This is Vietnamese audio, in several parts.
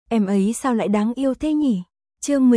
Em ấy sao lại đáng yêu thế nhỉ? Chương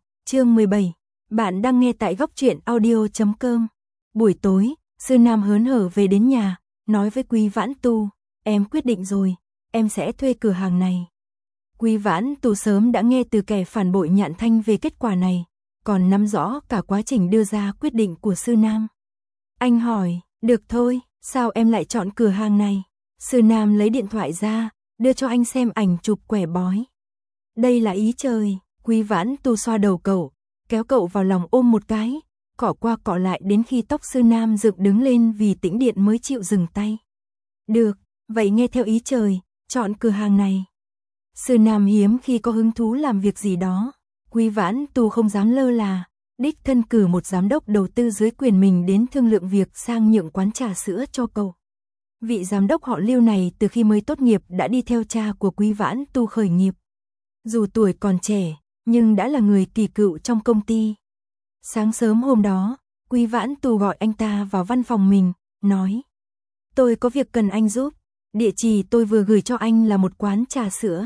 17. Bạn đang nghe tại góc truyện audio.com. Buổi tối, Sư Nam hớn hở về đến nhà, nói với Quý Vãn Tu, em quyết định rồi, em sẽ thuê cửa hàng này. Quý Vãn Tu sớm đã nghe từ kẻ phản bội Nhạn Thanh về kết quả này, còn nắm rõ cả quá trình đưa ra quyết định của Sư Nam. Anh hỏi, được thôi, sao em lại chọn cửa hàng này? Sư Nam lấy điện thoại ra, đưa cho anh xem ảnh chụp quẻ bói. Đây là ý trời. Quý Vãn Tu xoa đầu cậu, kéo cậu vào lòng ôm một cái, cọ qua cọ lại đến khi tóc Sư Nam dựng đứng lên vì tĩnh điện mới chịu dừng tay. Được, vậy nghe theo ý trời, chọn cửa hàng này. Sư Nam hiếm khi có hứng thú làm việc gì đó, Quý Vãn Tu không dám lơ là, đích thân cử một giám đốc đầu tư dưới quyền mình đến thương lượng việc sang nhượng quán trà sữa cho cậu. Vị giám đốc họ Lưu này từ khi mới tốt nghiệp đã đi theo cha của Quý Vãn Tu khởi nghiệp. Dù tuổi còn trẻ, nhưng đã là người kỳ cựu trong công ty. Sáng sớm hôm đó, Quý Vãn Tu gọi anh ta vào văn phòng mình, nói: tôi có việc cần anh giúp, địa chỉ tôi vừa gửi cho anh là một quán trà sữa.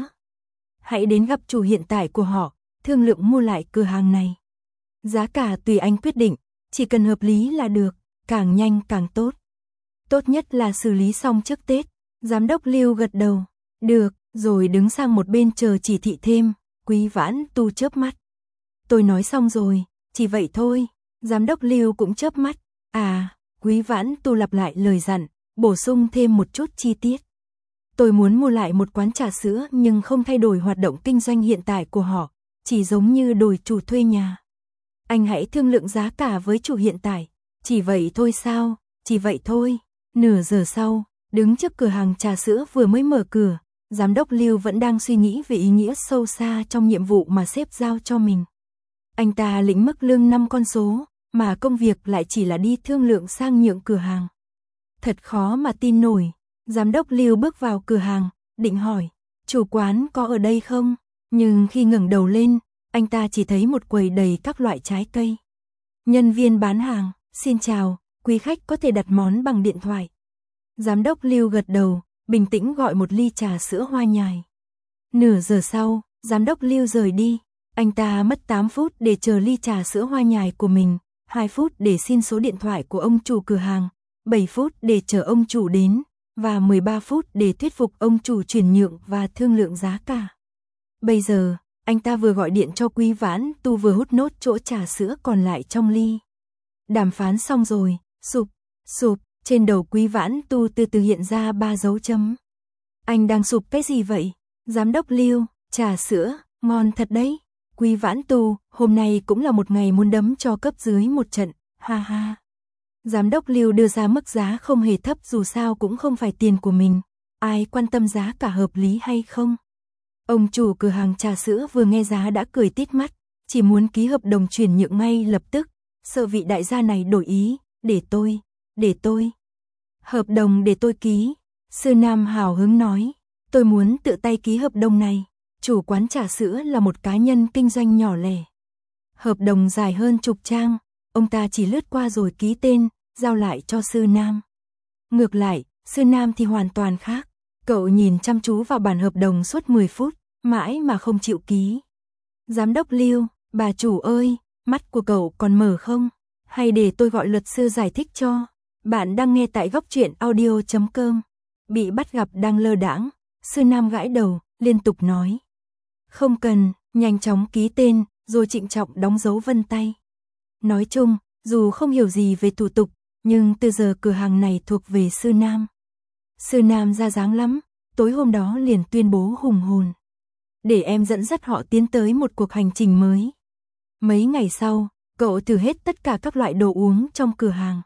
Hãy đến gặp chủ hiện tại của họ, thương lượng mua lại cửa hàng này. Giá cả tùy anh quyết định, chỉ cần hợp lý là được, càng nhanh càng tốt. Tốt nhất là xử lý xong trước Tết. Giám đốc Lưu gật đầu, được, rồi đứng sang một bên chờ chỉ thị thêm. Quý Vãn Tu chớp mắt. Tôi nói xong rồi, chỉ vậy thôi. Giám đốc Lưu cũng chớp mắt. À, Quý Vãn Tu lặp lại lời dặn, bổ sung thêm một chút chi tiết. Tôi muốn mua lại một quán trà sữa nhưng không thay đổi hoạt động kinh doanh hiện tại của họ, chỉ giống như đổi chủ thuê nhà. Anh hãy thương lượng giá cả với chủ hiện tại. Chỉ vậy thôi sao? Chỉ vậy thôi. Nửa giờ sau, đứng trước cửa hàng trà sữa vừa mới mở cửa, giám đốc Lưu vẫn đang suy nghĩ về ý nghĩa sâu xa trong nhiệm vụ mà sếp giao cho mình. Anh ta lĩnh mức lương 5 con số, mà công việc lại chỉ là đi thương lượng sang nhượng cửa hàng. Thật khó mà tin nổi. Giám đốc Lưu bước vào cửa hàng, định hỏi, chủ quán có ở đây không? Nhưng khi ngẩng đầu lên, anh ta chỉ thấy một quầy đầy các loại trái cây. Nhân viên bán hàng, xin chào, quý khách có thể đặt món bằng điện thoại. Giám đốc Lưu gật đầu, bình tĩnh gọi một ly trà sữa hoa nhài. Nửa giờ sau, giám đốc Lưu rời đi. Anh ta mất 8 phút để chờ ly trà sữa hoa nhài của mình, 2 phút để xin số điện thoại của ông chủ cửa hàng, 7 phút để chờ ông chủ đến, và 13 phút để thuyết phục ông chủ chuyển nhượng và thương lượng giá cả. Bây giờ, anh ta vừa gọi điện cho Quý Vãn Tu vừa hút nốt chỗ trà sữa còn lại trong ly. Đàm phán xong rồi, sụp, trên đầu Quý Vãn Tu từ từ hiện ra 3 dấu chấm. Anh đang sụp cái gì vậy? Giám đốc Lưu, trà sữa, ngon thật đấy. Quý Vãn Tu, hôm nay cũng là một ngày muốn đấm cho cấp dưới một trận, ha ha. Giám đốc Lưu đưa ra mức giá không hề thấp dù sao cũng không phải tiền của mình. Ai quan tâm giá cả hợp lý hay không? Ông chủ cửa hàng trà sữa vừa nghe giá đã cười tít mắt, chỉ muốn ký hợp đồng chuyển nhượng ngay lập tức, sợ vị đại gia này đổi ý, để tôi. Hợp đồng để tôi ký. Sư Nam hào hứng nói, tôi muốn tự tay ký hợp đồng này. Chủ quán trà sữa là một cá nhân kinh doanh nhỏ lẻ. Hợp đồng dài hơn chục trang, ông ta chỉ lướt qua rồi ký tên, giao lại cho Sư Nam. Ngược lại, Sư Nam thì hoàn toàn khác. Cậu nhìn chăm chú vào bản hợp đồng suốt 10 phút, mãi mà không chịu ký. Giám đốc Lưu, bà chủ ơi, mắt của cậu còn mở không? Hay để tôi gọi luật sư giải thích cho? Bạn đang nghe tại góc truyện audio.com. Bị bắt gặp đang lơ đãng, Sư Nam gãi đầu, liên tục nói. Không cần, nhanh chóng ký tên, rồi trịnh trọng đóng dấu vân tay. Nói chung, dù không hiểu gì về thủ tục, nhưng từ giờ cửa hàng này thuộc về Sư Nam. Sư Nam ra dáng lắm, tối hôm đó liền tuyên bố hùng hồn. Để em dẫn dắt họ tiến tới một cuộc hành trình mới. Mấy ngày sau, cậu thử hết tất cả các loại đồ uống trong cửa hàng.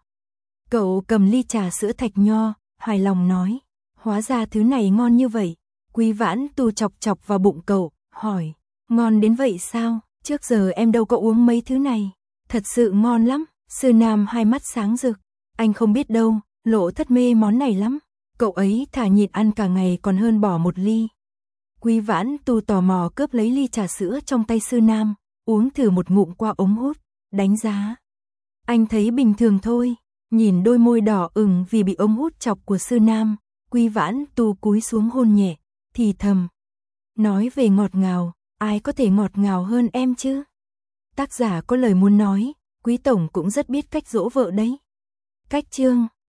Cậu cầm ly trà sữa thạch nho, hài lòng nói, hóa ra thứ này ngon như vậy. Quý Vãn Tu chọc chọc vào bụng cậu, hỏi, ngon đến vậy sao? Trước giờ em đâu có uống mấy thứ này. Thật sự ngon lắm. Sư Nam hai mắt sáng rực. Anh không biết đâu, Lộ Thất mê món này lắm. Cậu ấy thà nhịn ăn cả ngày còn hơn bỏ một ly. Quý Vãn Tu tò mò cướp lấy ly trà sữa trong tay Sư Nam, uống thử một ngụm qua ống hút, đánh giá. Anh thấy bình thường thôi. Nhìn đôi môi đỏ ửng vì bị ống hút chọc của Sư Nam, Quý Vãn Tu cúi xuống hôn nhẹ, thì thầm. Nói về ngọt ngào, ai có thể ngọt ngào hơn em chứ? Tác giả có lời muốn nói, Quý tổng cũng rất biết cách dỗ vợ đấy. Cách chương